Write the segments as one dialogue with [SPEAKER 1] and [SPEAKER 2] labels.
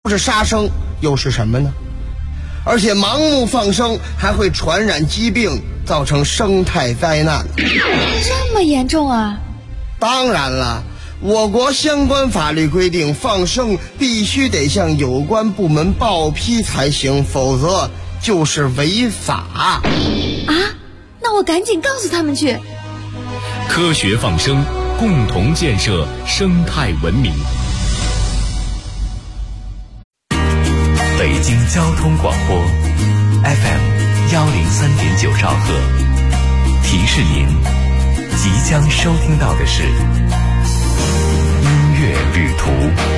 [SPEAKER 1] 不是杀生又是什么呢？而且盲目放生还会传染疾病，造成生态灾难。
[SPEAKER 2] 这么严重啊？
[SPEAKER 1] 当然了，我国相关法律规定，放生必须得向有关部门报批才行，否则就是违法。
[SPEAKER 2] 啊？那我赶紧告诉他们去。
[SPEAKER 3] 科学放生，共同建设生态文明。
[SPEAKER 4] 北京交通广播 FM103.9兆赫，提示您即将收听到的是音乐旅途。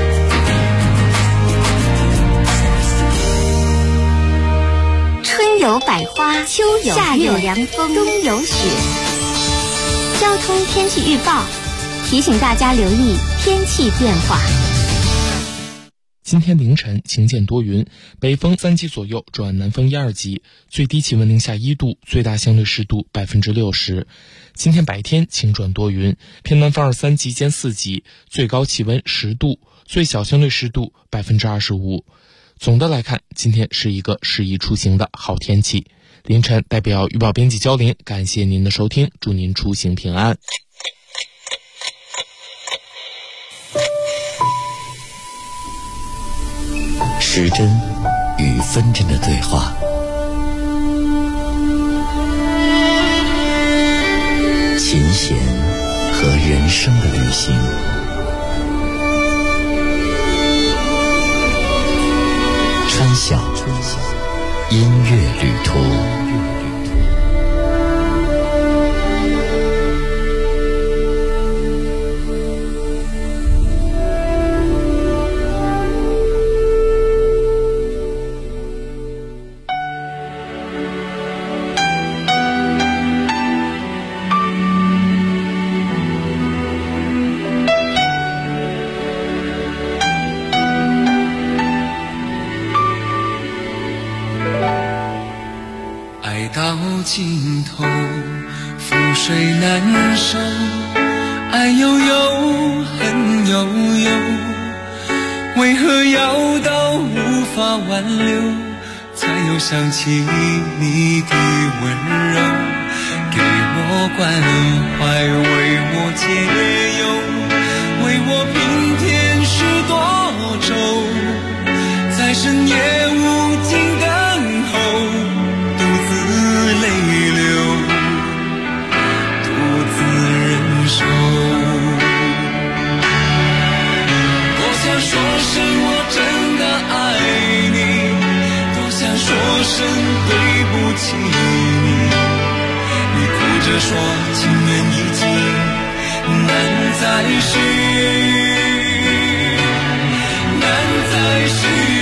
[SPEAKER 5] 春有百花，秋有夏有凉风，冬有雪。交通天气预报提醒大家留意天气变化。
[SPEAKER 6] 今天凌晨晴间多云，北风3级左右转南风1、2级，最低气温零下1度，最大相对湿度60%。今天白天晴转多云，偏南风2、3级兼4级，最高气温10度，最小相对湿度25%。总的来看，今天是一个适宜出行的好天气。凌晨代表预报编辑焦林，感谢您的收听，祝您出行平安。
[SPEAKER 4] 时针与分针的对话，琴弦和人生的旅行，穿晓音乐旅途。
[SPEAKER 7] 尽头覆水难收，爱悠悠恨悠悠，为何要到无法挽留，才又想起你的温柔，给我关怀，为我解忧，为我平添许多愁，在深夜无尽等候，泪流，独自忍受。多想说声我真的爱你，多想说声对不起你，你哭着说情缘已尽，难再续，难再续。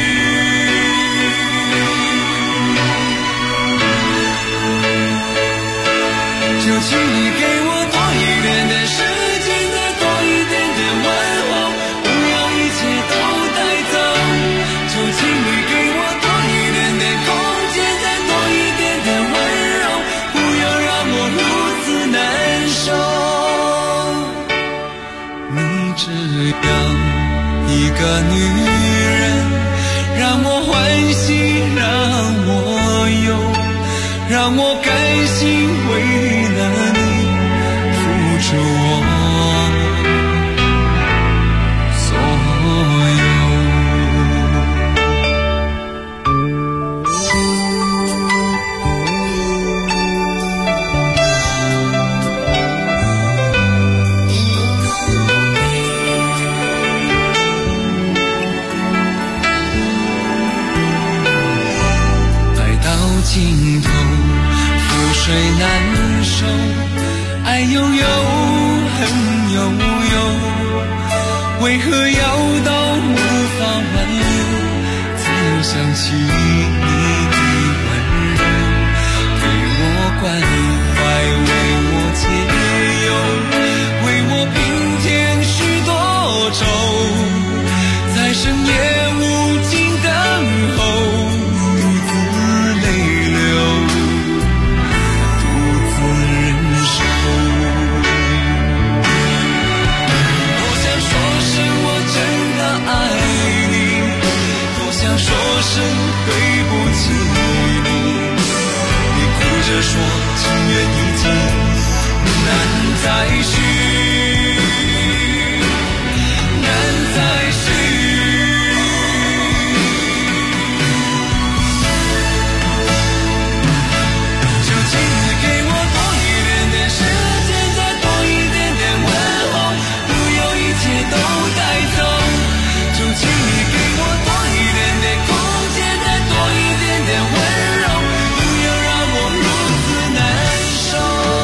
[SPEAKER 7] 就请你给我多一点点时间，再多一点点问候，不要一切都带走。就请你给我多一点点空间，再多一点点温柔，不要让我如此难受。你只要一个女人，让我欢喜，让我忧，让我甘心为了你付出我所有。爱到尽头覆水难收，爱悠悠恨悠悠，为何要到无法挽留，才又想起你的温柔，给我关怀，为我解忧，为我平添许多愁，在深夜无尽等候，多声对不起你，你哭着说情缘已尽，难再续，难再续。就请你给我多一点点时间，再多一点点问候，不要一切都带走。就请你给我多一点点空间，再多一点点温柔，不要让我如此难受。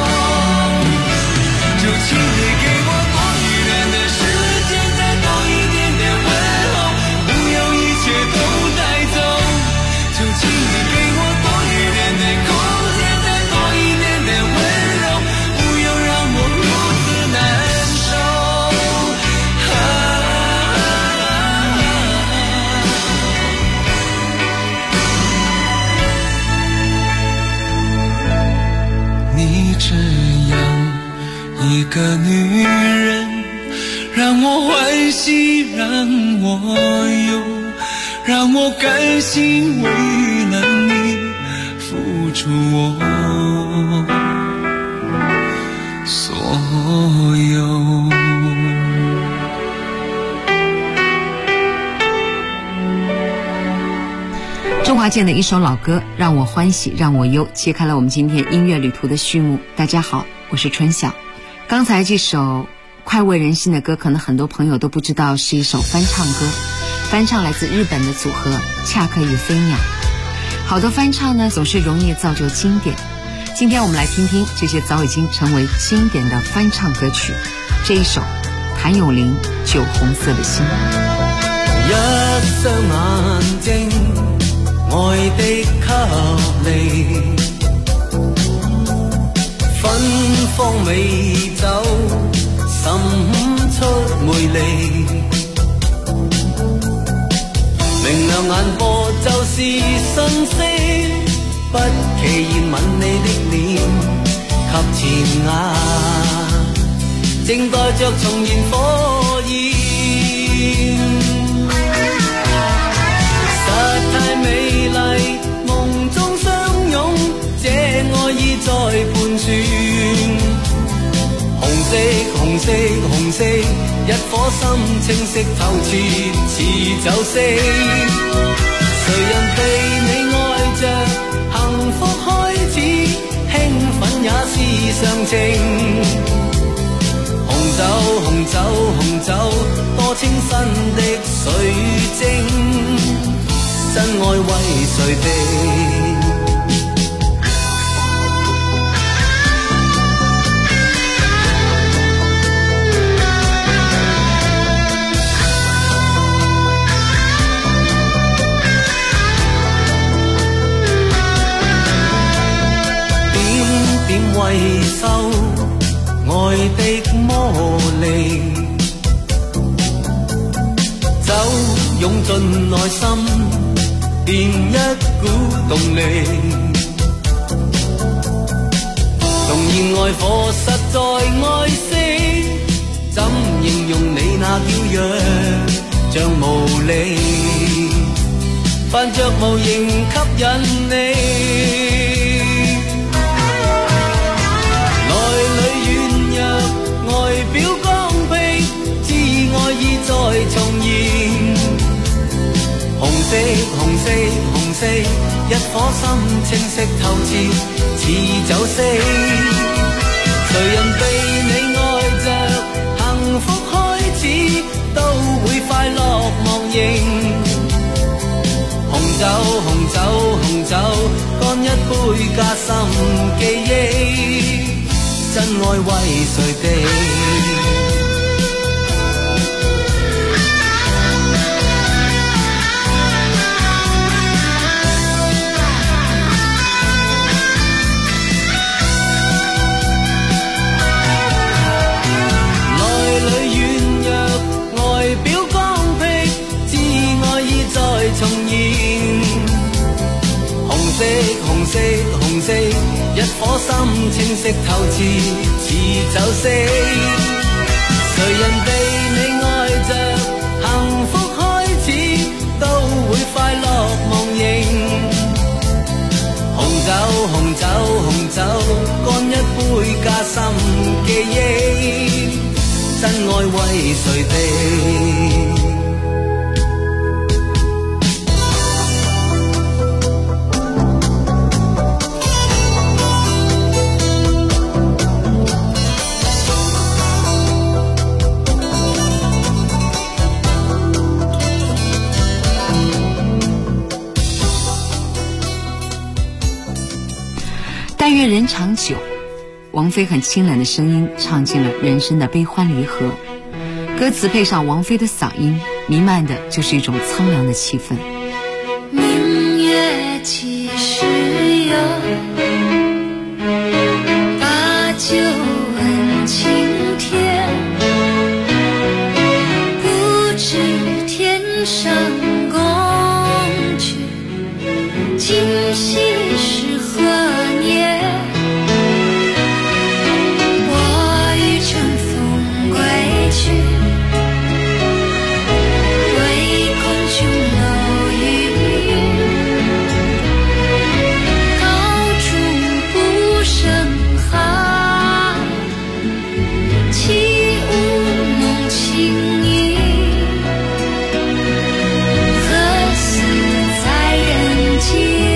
[SPEAKER 7] 就请你给我多一点点时间，再多一点点问候，不要一切都带走。就请你给我多一点点空间，再多一点点温柔，不要让我如此难受。你这样一个女人，让我欢喜，让我忧，让我甘心为了你付出我所有。
[SPEAKER 8] 周华健的一首老歌《让我欢喜让我忧》揭开了我们今天音乐旅途的序幕。大家好，我是春晓。刚才这首快慰人心的歌，可能很多朋友都不知道是一首翻唱歌，翻唱来自日本的组合恰克与飞鸟。好的翻唱呢，总是容易造就经典。今天我们来听听这些早已經成為經典的翻唱歌曲。這一首譚詠麟《酒紅色的心》。
[SPEAKER 9] 一雙眼睛，愛的給你，芬芳美酒，滲出魅力。明亮眼波就是信息，不期然吻你的臉，及前牙，正待着重燃火焰。實太美麗，夢中相擁，這愛意在盤旋。紅色，紅色，紅色，一顆心清晰透徹，似酒色。誰人被你愛着，幸福開始，興奮也是常情。紅酒，紅酒，紅酒，多清新的水晶，真愛為誰定？為受愛的魔力，酒湧進內心，變一股動力。縱然愛火實在愛惜，怎形容你那嬌弱像無力，泛着無形吸引你。外表剛愎，知愛意再重現。紅色，紅色，紅色，一顆心清晰透徹，似酒色。誰人被你愛着，幸福開始，都會快樂忘形。紅酒，紅酒，紅酒，乾一杯加深記憶。真愛為誰定？內裏軟弱，外表剛愎，知愛意再重現。紅色，紅色，紅色，一顆心清晰透徹，似酒色。誰人被你愛着，幸福開始，都會快樂。 忆，真爱为谁地？
[SPEAKER 8] 但愿人长久，王菲很清冷的声音唱尽了人生的悲欢离合，歌词配上王菲的嗓音，弥漫的就是一种苍凉的气氛。
[SPEAKER 10] 明月几时有，把酒问青天，不知天上宫阙，今夕是何年？我欲乘风归去，唯恐琼楼玉宇，高处不胜寒，起舞弄清影，何似在人间？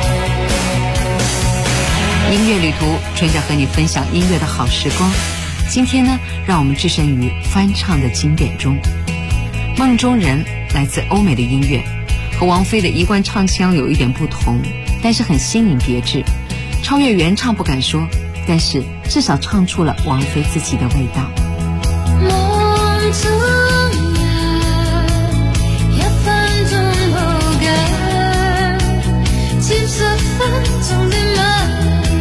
[SPEAKER 8] 音乐旅途，春夏和你分享音乐的好时光。 今天呢，让我们置身于翻唱的经典中。梦中人来自欧美的音乐，和王菲的一贯唱腔有一点不同，但是很新颖别致，超越原唱不敢说，但是至少唱出了王菲自己的味道。
[SPEAKER 10] 梦中人一分鐘好緊，接10分鐘的吻，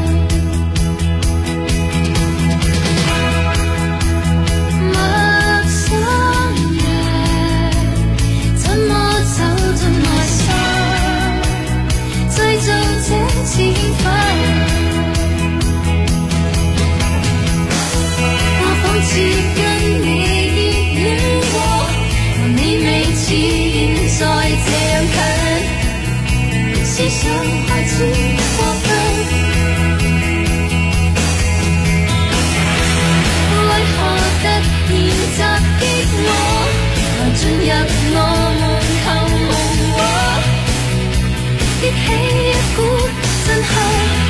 [SPEAKER 10] 陌生人怎麼走進內心，製造這次興奮，我仿似跟你戀過，和你未似現在這樣近，思想開始過分，為何突然襲擊我，來進入我們頭夢話，激起一股震撼。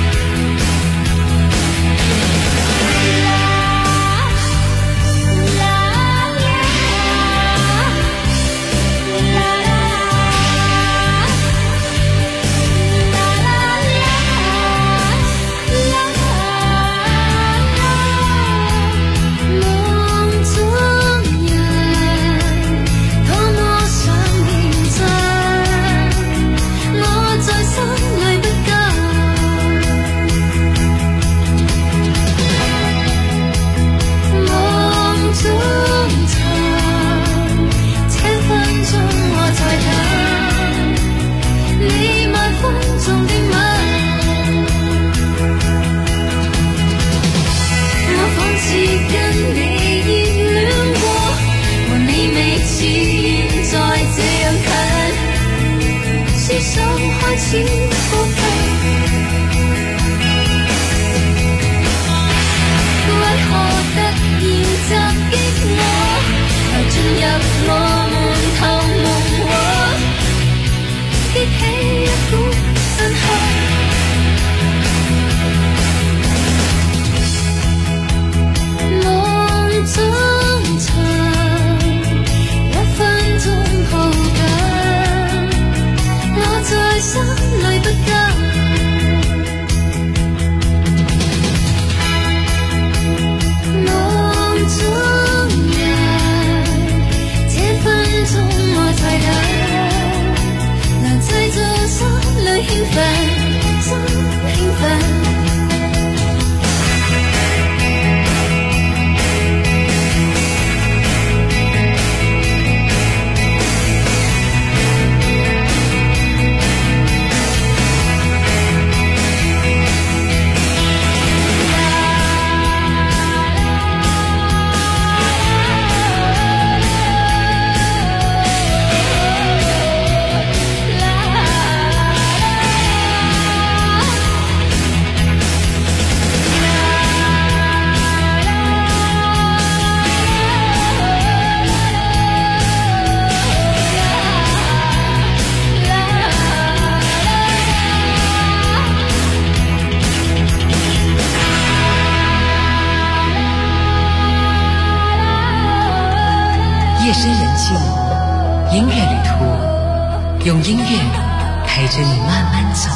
[SPEAKER 8] 夜深人静，音乐旅途，用音乐陪着你慢慢走。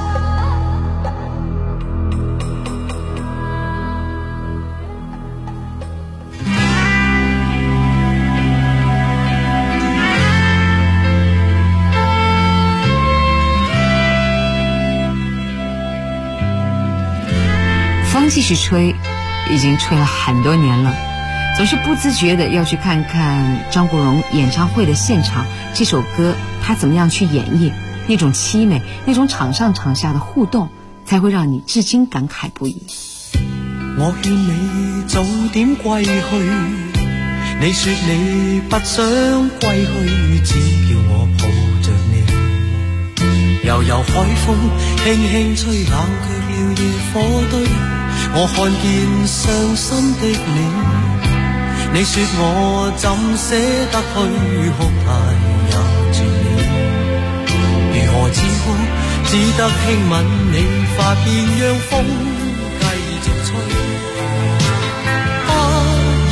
[SPEAKER 8] 风继续吹，已经吹了很多年了。总是不自觉的要去看看张国荣演唱会的现场，这首歌他怎么样去演繹，那種凄美，那種場上場下的互動，才會讓你至今感慨不已。
[SPEAKER 9] 我勸你早點歸去，你說你不想歸去，只叫我抱着你。悠悠海風輕輕吹，冷卻了野火堆，我看見傷心的你。你說我怎捨得去哭態也絕美，如何止哭，只得輕吻你髮邊，讓風繼續吹。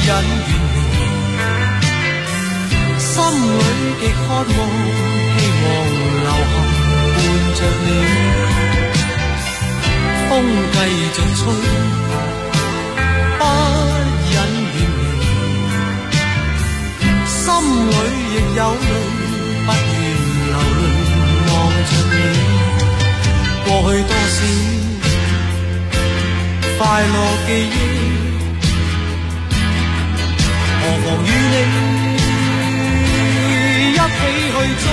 [SPEAKER 9] 忍遠離，心裏極渴望，希望留下伴着你。風繼續吹，不忍遠離，心裏亦有淚，不願流淚望着你。過去多少快樂記憶，何妨與你一起去追，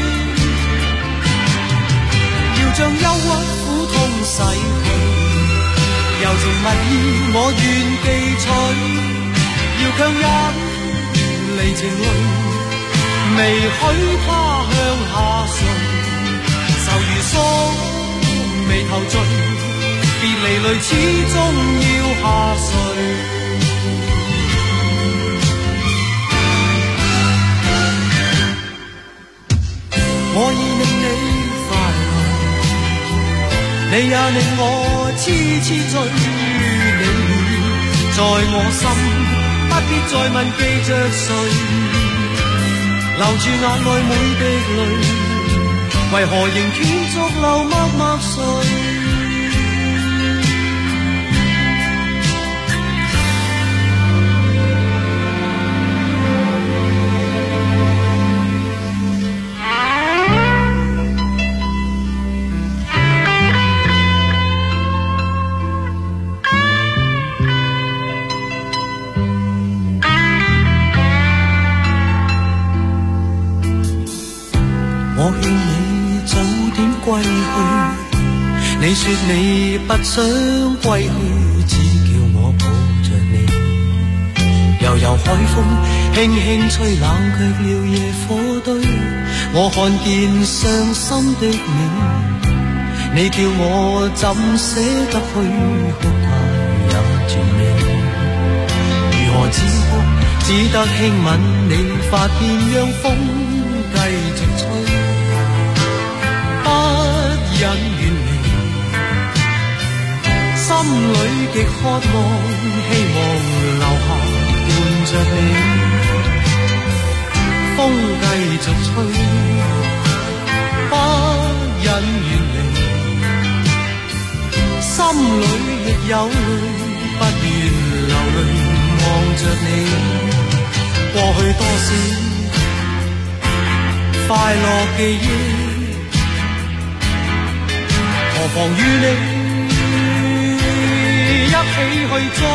[SPEAKER 9] 要將憂鬱苦痛洗去，柔情蜜意我願記取，要強忍離情淚，未許它向下垂，愁如鎖眉頭聚，別離淚始終要下垂。我已令你快樂，你也令我痴痴醉，你在我心，不必再問記着誰，留住眼內每滴淚，為何仍斷續流默默垂。我勸你早點歸去，你說你不想歸去，只叫我抱着你。悠悠海風輕輕吹，冷卻了野火堆。我看見傷心的你叫我怎捨得去，哭太也絕美。如何止哭，只得輕吻你髮邊，讓風繼續吹。忍遠離，心裏極渴望，希望留下伴着你。風繼續吹，不忍遠離，心裏亦有淚，不願流淚望着你。過去多少快樂記憶，何妨與你一起去追，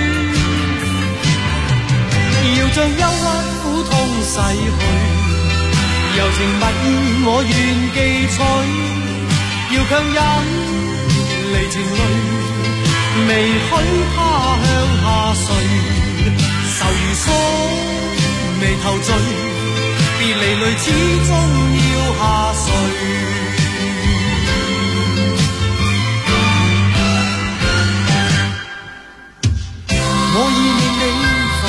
[SPEAKER 9] 要將憂鬱苦痛洗去，柔情蜜意我願記取，要強忍離情淚，未許它向下垂，愁如鎖眉頭聚，別離淚始終要下垂。我已令你快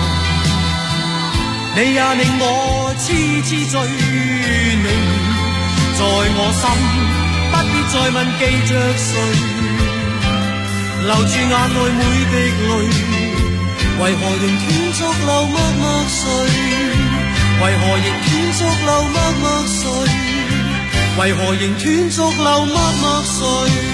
[SPEAKER 9] 樂，你也令我痴痴醉，你在我心，不必再問記着誰，留住眼內每滴淚，為何仍斷續流默默垂，為何仍斷續流默默垂，為何仍斷續流默默垂。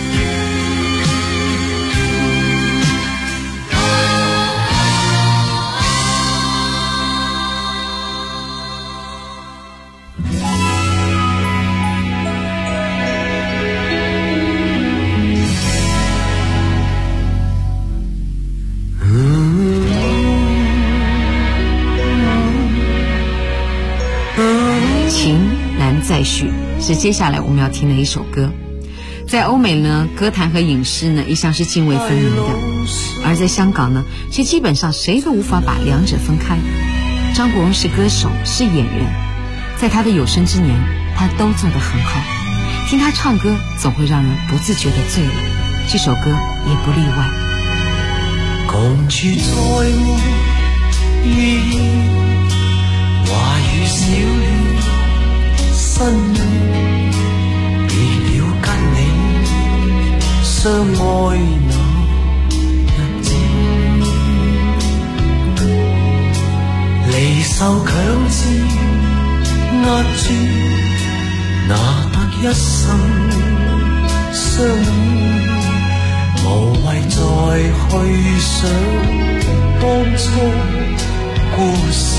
[SPEAKER 8] 再续是接下来我们要听的一首歌。在欧美呢，歌坛和影视呢一向是泾渭分明的，而在香港呢，却基本上谁都无法把两者分开。张国荣是歌手，是演员，在他的有生之年，他都做得很好。听他唱歌，总會讓人不自覺的醉了。這首歌也不例外。
[SPEAKER 9] 共住在屋檐，話語少了，新別了跟你相愛那日子， 受強制壓住那一生相戀，無謂再去想當初故事，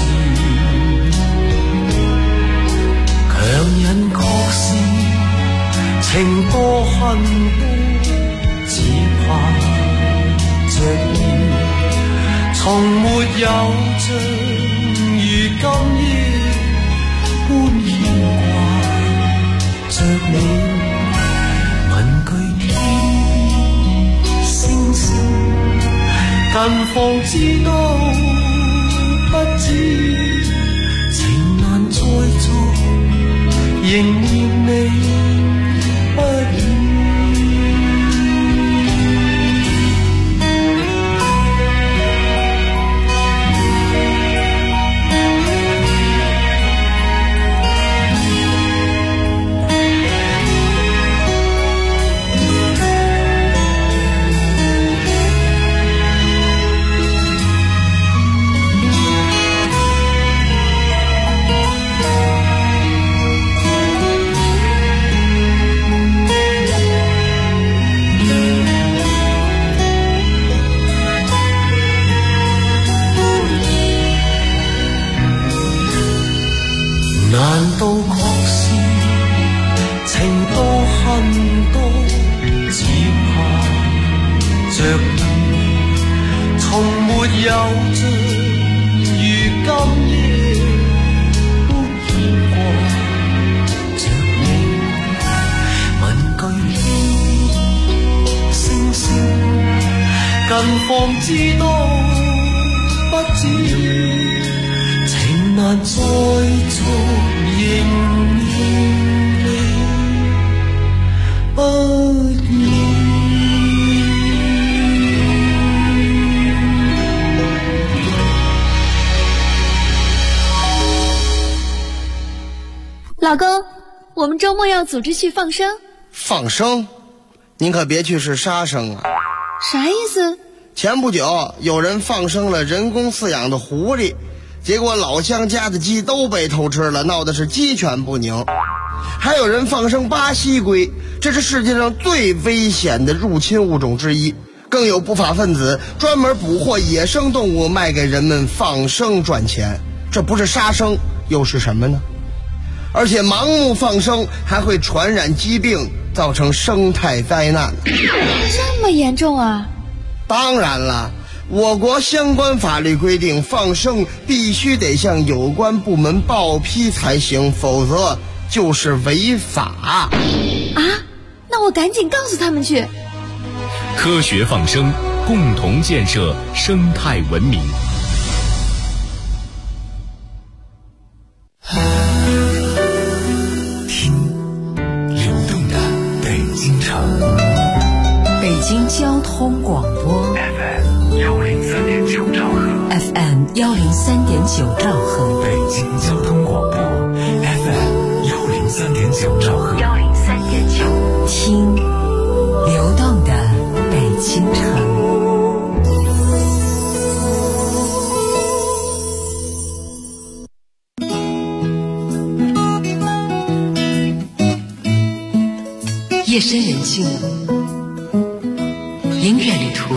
[SPEAKER 9] 強忍確是情多恨多，只怕着你從沒有像如今夜般牽掛着你。問句天星星近況知道不知，情難再做，仍念你不已。難道確是情多恨多，只怕着你從沒有像如今夜般牽掛着你。問句天星星近況知道不知，情難再做，仍念你不已。
[SPEAKER 2] 老公，我们周末要组织去放生。
[SPEAKER 1] 放生？您可别去是杀生啊！
[SPEAKER 2] 啥意思？
[SPEAKER 1] 前不久有人放生了人工饲养的狐狸，结果老乡家的鸡都被偷吃了，闹的是鸡犬不宁。还有人放生巴西龟，这是世界上最危险的入侵物种之一。更有不法分子专门捕获野生动物卖给人们放生赚钱，这不是杀生又是什么呢？而且盲目放生还会传染疾病，造成生态灾难。
[SPEAKER 2] 这么严重啊？
[SPEAKER 1] 当然了，我国相关法律规定，放生必须得向有关部门报批才行，否则就是违法。
[SPEAKER 2] 啊？那我赶紧告诉他们去。
[SPEAKER 3] 科学放生，共同建设生态文明。
[SPEAKER 4] 听流动的北京城，
[SPEAKER 8] 北京交通广播
[SPEAKER 4] FM 103.9兆赫
[SPEAKER 8] FM 103.9兆赫，
[SPEAKER 4] 北京交通广播 FM 103.9兆赫
[SPEAKER 5] 103.9，
[SPEAKER 8] 听流动的北京城。夜深人静，音乐旅途，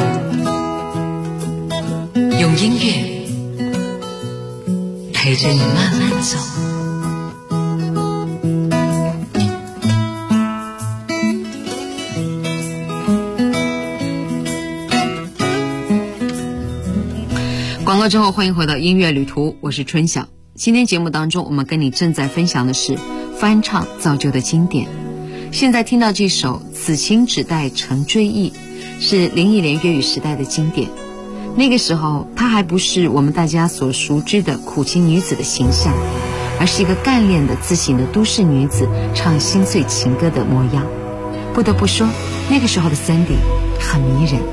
[SPEAKER 8] 用音乐陪着你慢慢走。广告之后，欢迎回到音乐旅途，我是春晓。今天节目当中，我们跟你正在分享的是翻唱造就的经典。现在听到这首《此情只待成追忆》，是林忆莲粤语时代的经典。那个时候，她还不是我们大家所熟知的苦情女子的形象，而是一个干练的自省的都市女子唱心碎情歌的模样。不得不说，那个时候的 Sandy 很迷人。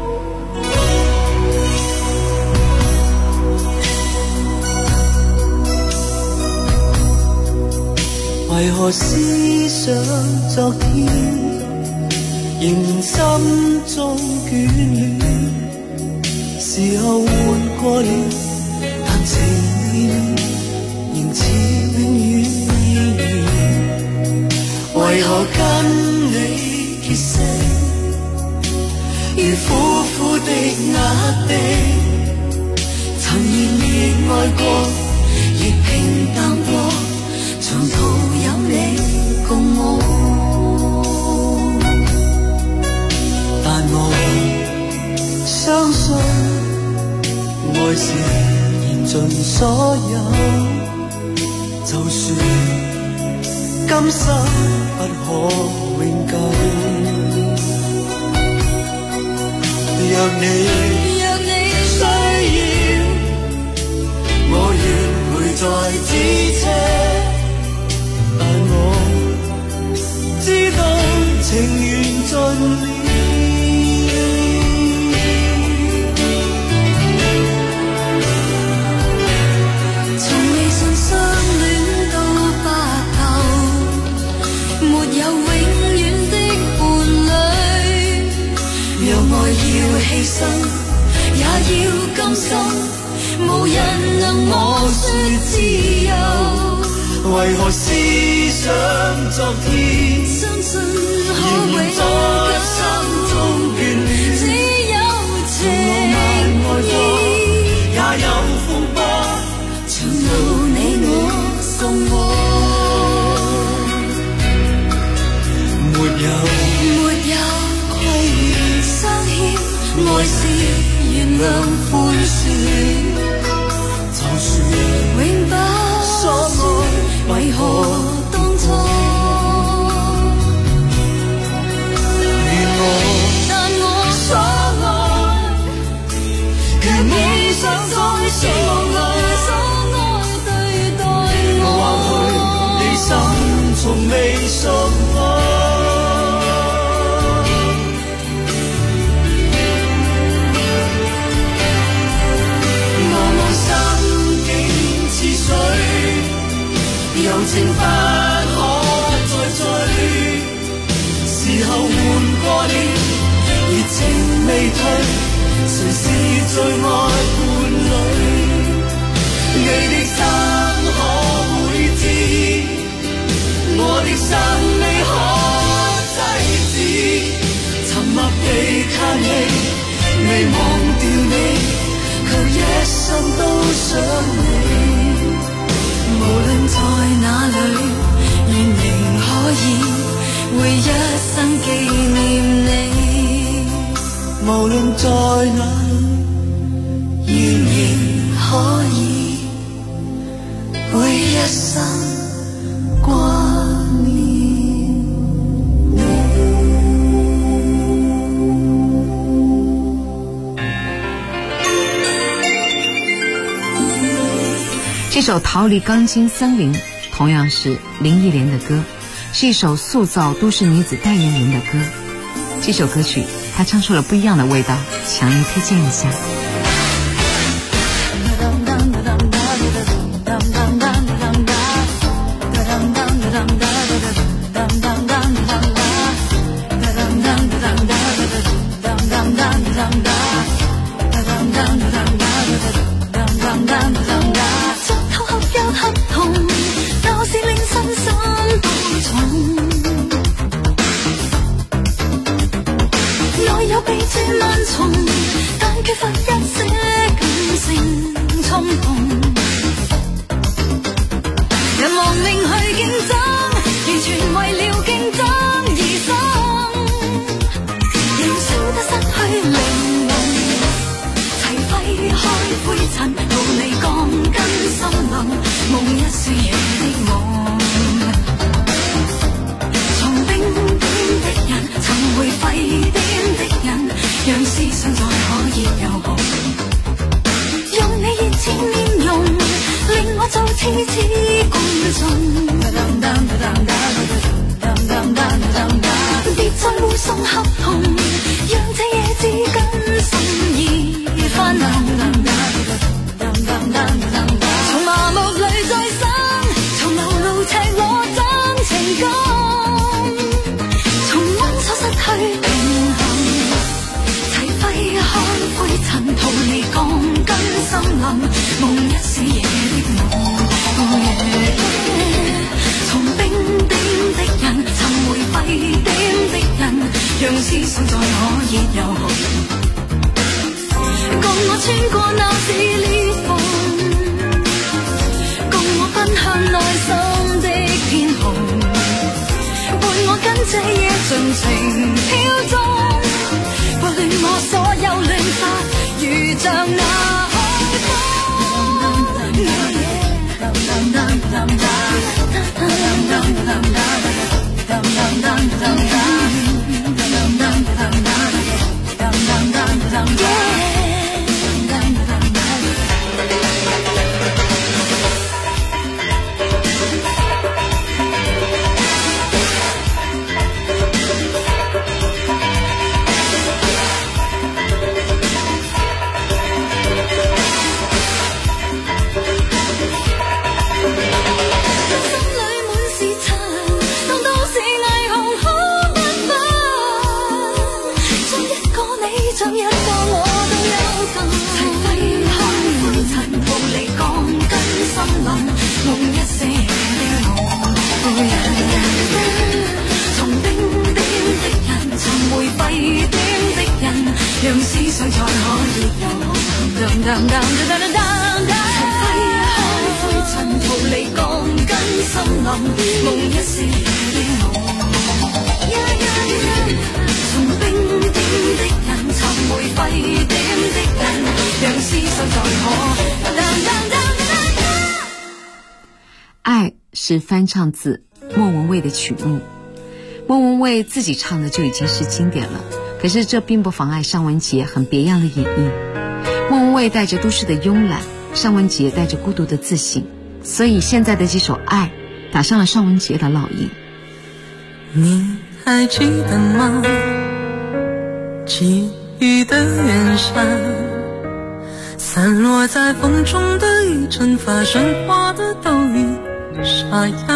[SPEAKER 9] 為何思想昨天，仍心中眷戀？時候換過了，但情意似永遠依然，為何跟你結識，如苦苦的壓迫，曾熱烈愛過，亦平淡過，長途有你共我，但我相信愛是燃盡所有，就算今生不可永久，若你需要，我願會再支車，但我知道情緣盡了。犧牲也要甘心，無人能我說自由，為何思想昨天，相信可永在心中眷戀，只有情意，也有風波，長路你我送我，沒有虧欠相欠。愛是原諒寬恕，就算永不所愛，為何當初但我所愛，卻未想再所愛對待我，或許你心從未熟開。柔情不可再追，時候換過了，熱情未退，誰是最愛伴侶？你的心可會知，我的心未可制止，沉默地嘆氣，未忘掉你，卻一生都想你。無論在哪裏，願仍可以會一生紀念你。無論在哪裏，願仍可以會一生掛念你。
[SPEAKER 8] 这首《逃离钢筋森林》同样是林忆莲的歌，是一首塑造都市女子代言人的歌。这首歌曲她唱出了不一样的味道，强烈推荐一下。
[SPEAKER 10] 逃離鋼筋森林，夢一是夜的夢， 人，讓思想再可以有好。共我穿過那撕裂縫，共我奔向內心的天空，伴我跟這夜盡情飄縱，撥亂我所有亂髮，如像那海風。讓思想才可以有從揮開灰塵，逃離鋼筋森林，夢一時的夢。從冰點的人尋回沸點的人，讓思想才可。
[SPEAKER 8] 愛是翻唱自莫文蔚的曲目，莫文蔚自己唱的就已經是經典了。可是這並不妨礙尚雯婕很別樣的演繹。莫文蔚帶着都市的慵懶，尚雯婕帶着孤獨的自信，所以現在的這首《愛》打上了尚雯婕的烙印。
[SPEAKER 11] 你還記得嗎？記憶的遠山，散落在風中的一陣髮，盛花的都已沙啞，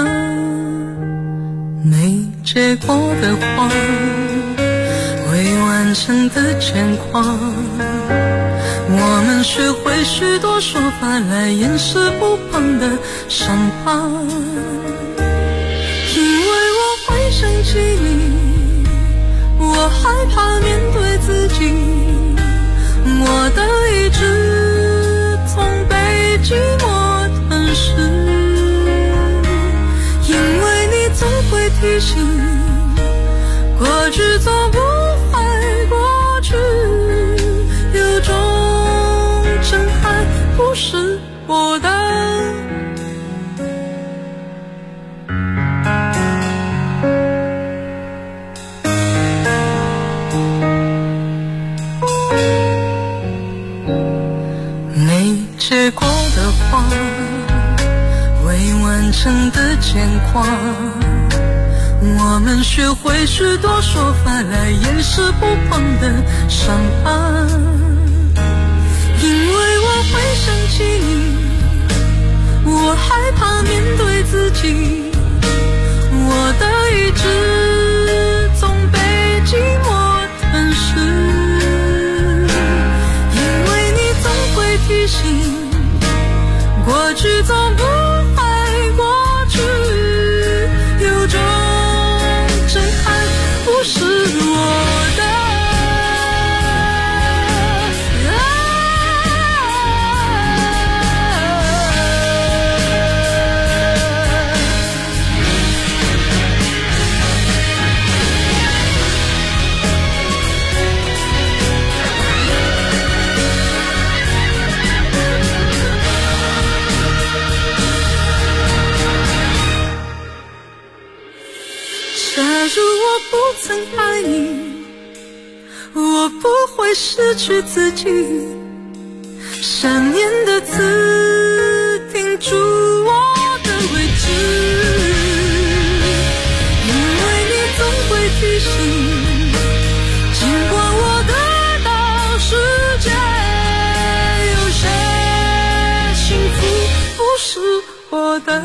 [SPEAKER 11] 沒結果的花，未完成的牽掛，我們學會許多說法來掩飾不碰的傷疤，因為我會想起你，我害怕面對自己，我的意志總被寂寞吞噬，因為你總會提醒，過去總不過去，有種震撼不是我的。沒結果的花，未完成的牽掛，我們學會許多說法來掩飾不碰的傷疤，因為我會想起你，我害怕面對自己，我的意志總被寂寞吞噬，因為你總會提醒，過去總不會過去，有種不是我的。假如我不曾愛你，我不會失去自己，想念的字定住我的位置，因為你總會提醒，經過我的到世界，有些幸福不是我的。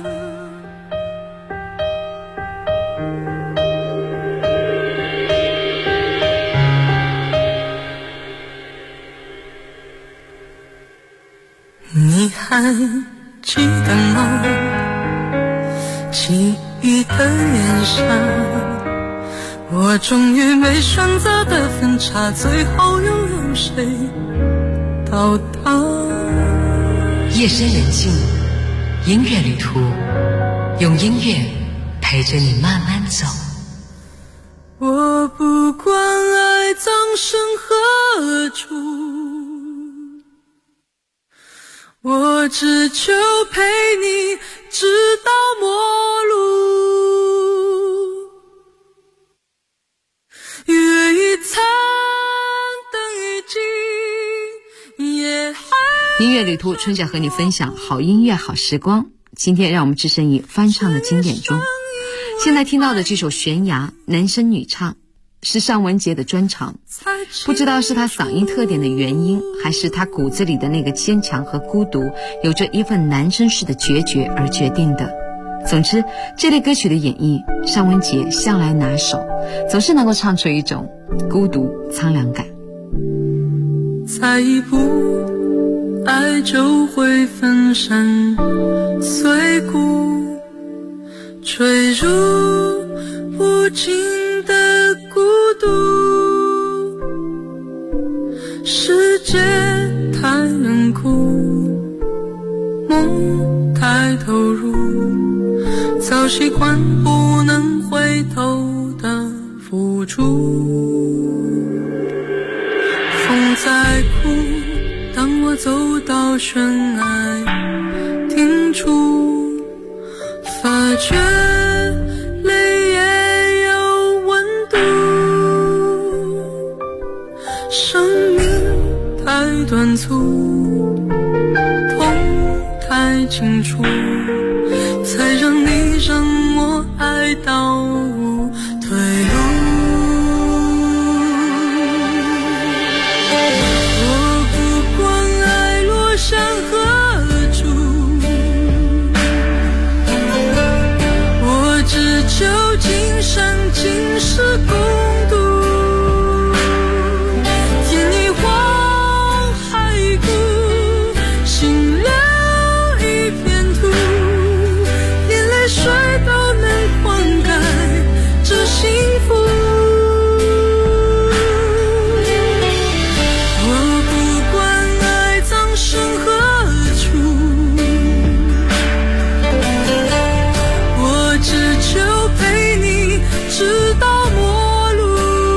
[SPEAKER 11] 你還記得嗎？記憶的遠山，我我终于被选择的分岔，最后又有谁到达？
[SPEAKER 8] 夜深人静，音乐旅途，用音乐陪着你慢慢走。
[SPEAKER 11] 我不管爱葬身何处，我只求陪你直到末路。月已残，灯已尽，夜还
[SPEAKER 8] 音乐旅途，春晓和你分享好音乐好时光。今天让我们置身于翻唱的经典中。现在听到的这首《悬崖》，男声女唱，是尚雯婕的专长。不知道是他嗓音特点的原因，还是他骨子里的那个坚强和孤独，有着一份男生式的决绝而决定的。总之，这类歌曲的演绎，尚雯婕向来拿手，总是能够唱出一种孤独苍凉感。
[SPEAKER 11] 再一步，爱就会粉身碎骨，坠入无尽的孤独。世界太冷酷，梦太投入，早习惯不能回头的付出。风再哭，当我走到悬崖停住，发觉泪也有温度。生命太短促，痛太清楚，才让你让我爱到退路。我不管爱落向何处，我只求今生今世共度。天一荒海一谷，心留一片土，连泪水都能灌溉这幸福。我不管爱葬身何处，我只求陪你直到末路。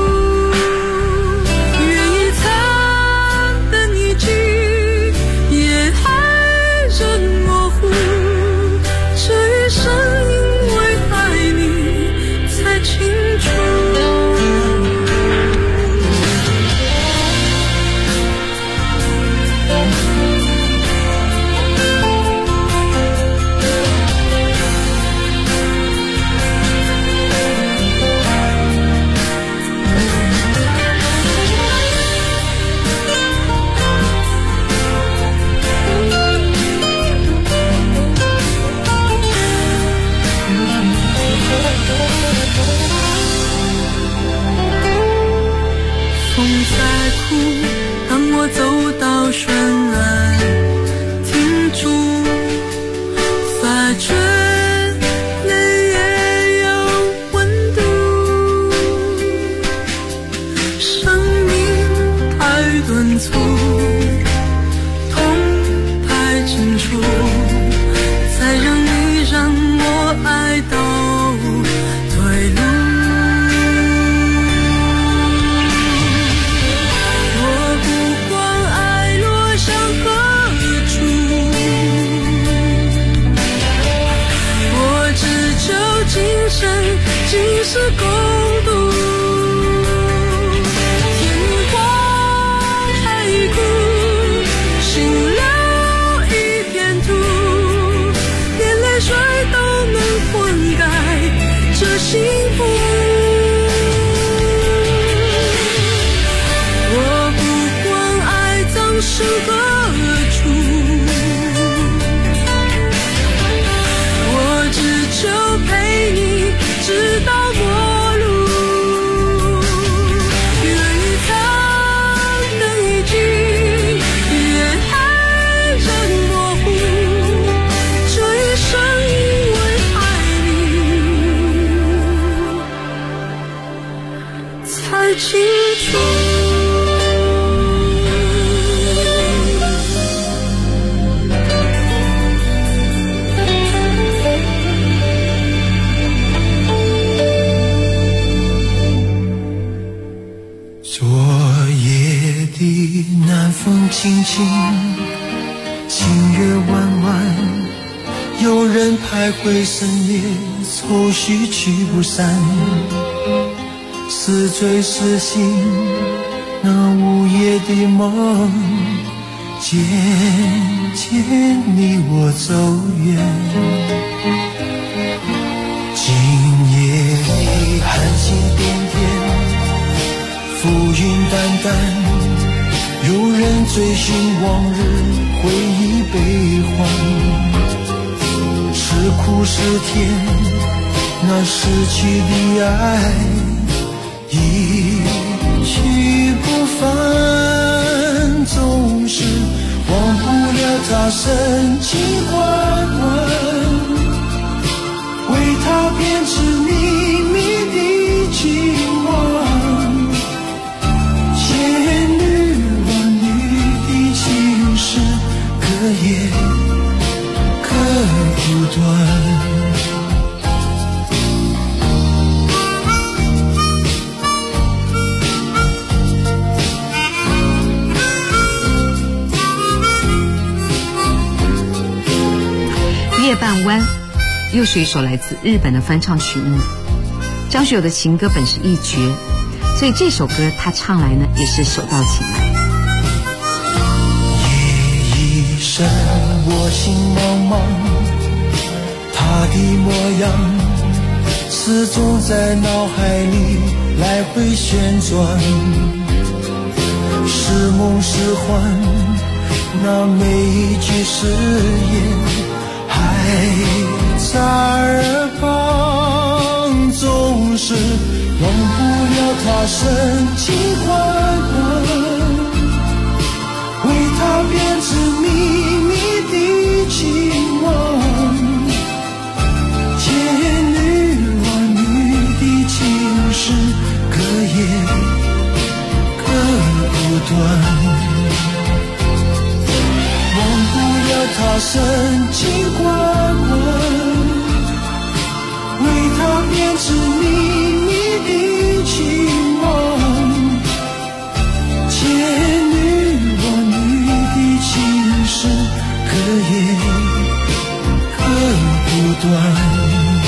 [SPEAKER 11] 月已残，灯已尽，夜还仍模糊，这一生因为爱你才清楚。风再哭，当我走到悬崖停住，发觉泪也有温度。生命太短促，痛太清楚，才让你让我爱到退路。我不管爱落向何处，我只求今生今世共度。天一荒海一谷， 而青春。
[SPEAKER 7] 昨夜的南风轻轻，星月弯弯，有人徘徊深夜，愁绪驱不散。是醉是醒，那午夜的梦，渐渐离我走远。今夜里寒星点点，浮云淡淡，有人追寻往日，回忆悲欢。是苦是甜，那失去的爱一去不返，总是忘不了他深情款款，为他编织秘密的情话。千缕万缕的情事，可也可不断。
[SPEAKER 8] 月半弯又是一首来自日本的翻唱曲目。张学友的情歌本是一绝，所以这首歌他唱来呢也是手到擒来。
[SPEAKER 7] 夜已深，我心茫茫，他的模样始终在脑海里来回旋转，是梦是幻，那每一句誓言还在耳旁，总是忘不了他深情款款，为他编织秘密的情网，千缕万缕的情事，可也可不断。忘不了他深情款款，为他编织秘密的情网，千缕万缕的情事，可也可不断。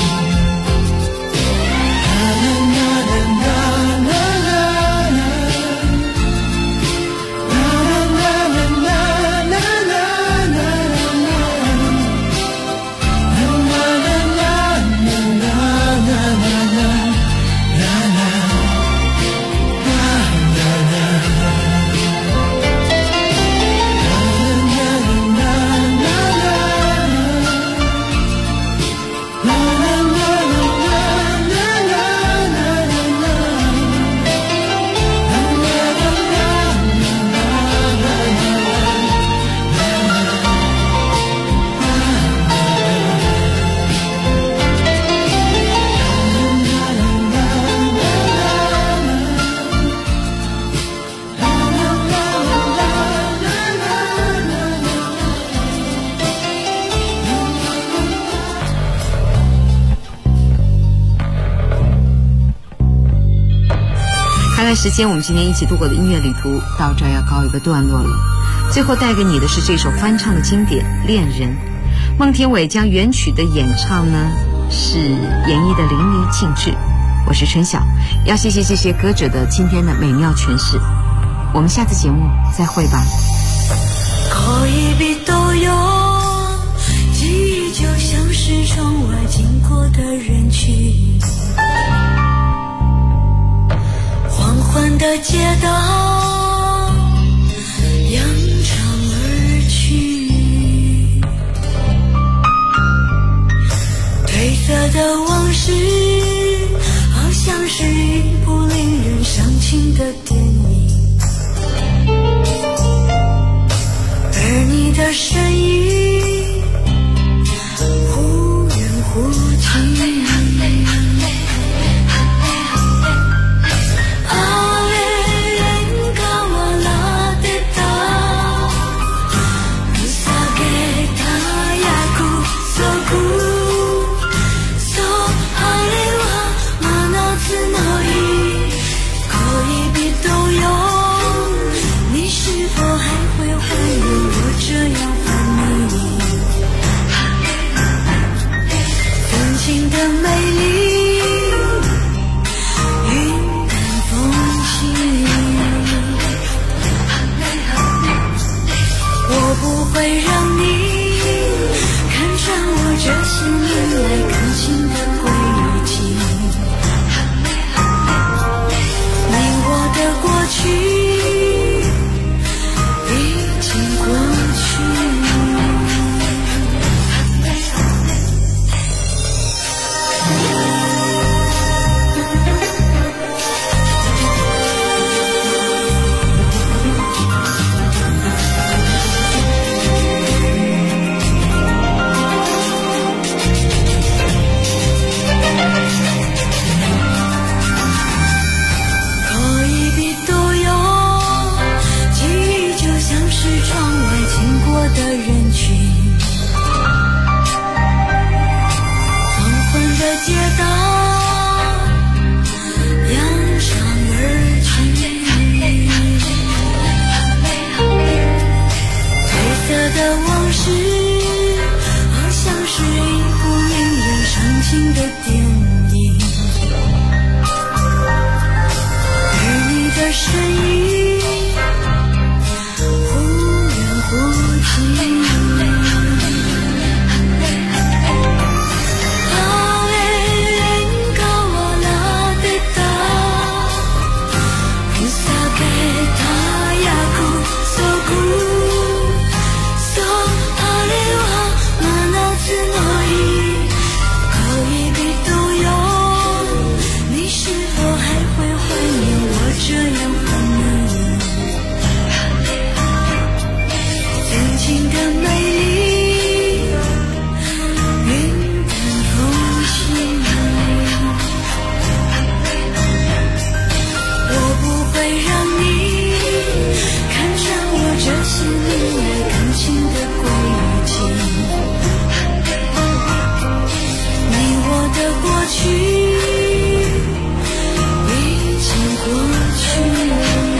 [SPEAKER 8] 时间我们今天一起度过的音乐旅途到这儿要告一个段落了。最后带给你的是这首翻唱的经典《恋人》，孟庭苇将原曲的演唱呢是演绎的淋漓尽致。我是春晓，要谢谢这些歌者的今天的美妙诠释。我们下次节目再会吧。
[SPEAKER 10] 可一笔都有，记忆就像是窗外经过的人群，缓缓的街道扬长而去，褪色的往事好像是一部令人伤情的电影，而你的身影忽远忽近，啊这样好呢？曾经的美丽云淡风轻，我不会让你看穿我这些年来感情的轨迹。你我的过去已经过去。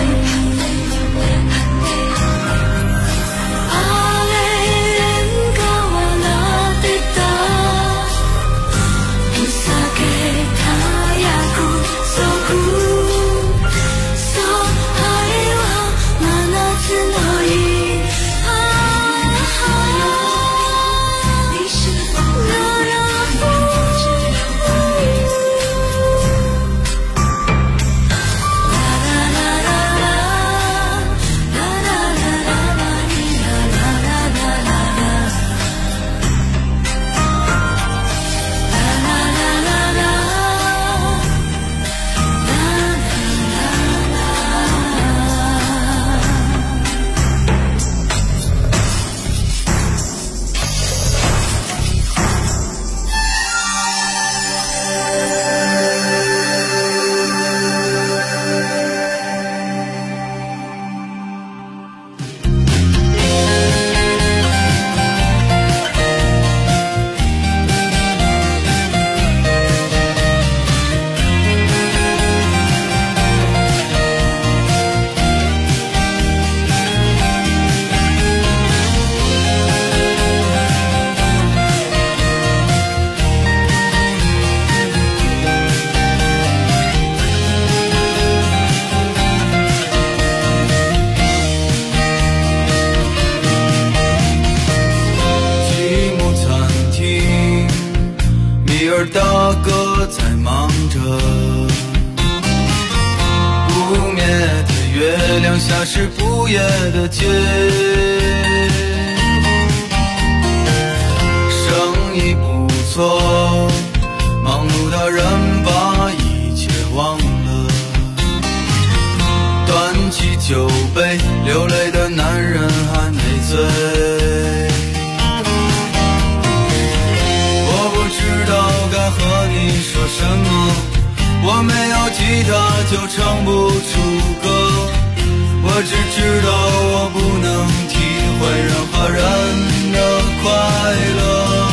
[SPEAKER 7] 大哥在忙着，不灭的月亮下是不夜的街，生意不错，忙碌的人把一切忘了，端起酒杯，流泪的男人还没醉。知道该和你说什么，我没有吉他就唱不出歌，我只知道我不能体会任何人的快乐。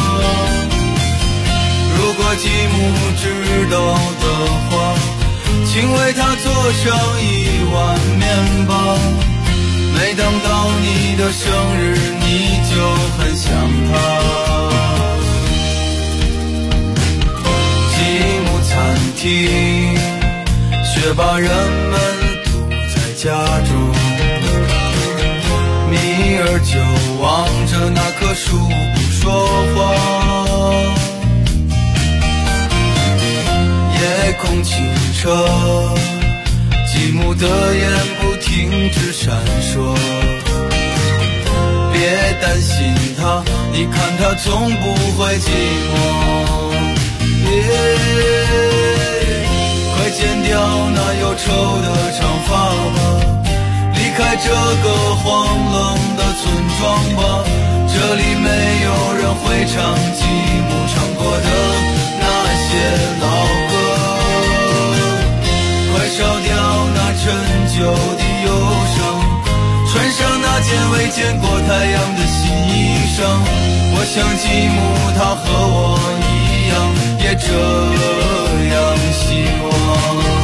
[SPEAKER 7] 如果继母知道的话，请为她做上一碗面包，每当到你的生日你就很想她。餐厅，却把人们堵在家中。米儿就望着那棵树不说话。夜空清澈，继母的眼不停止闪烁。别担心她，你看她从不会寂寞。快剪掉那忧愁的长发吧，离开这个荒冷的村庄吧，这里没有人会唱继母唱过的那些老歌。快烧掉那陈旧的忧伤，穿上那件未见过太阳的新衣裳。我想继母她和我一样，也这样希望。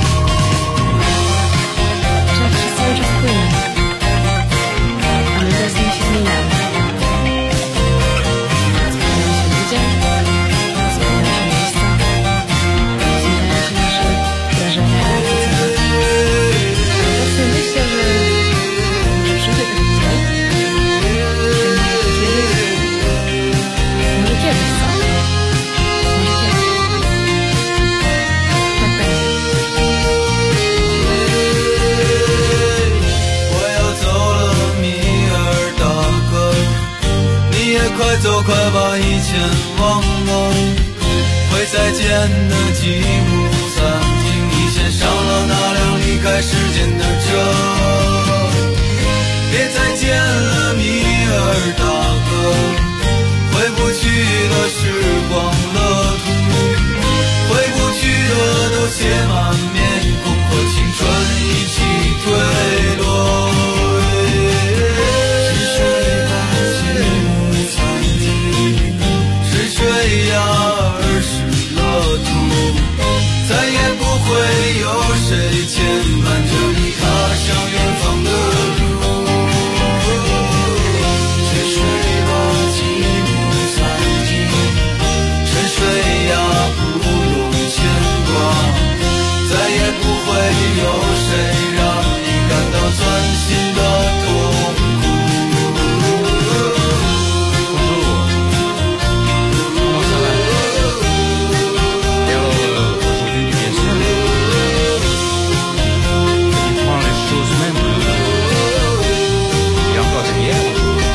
[SPEAKER 7] 快走，快把以前忘了，会再见的继母餐厅，你先上了那辆离开
[SPEAKER 9] 时间的酒。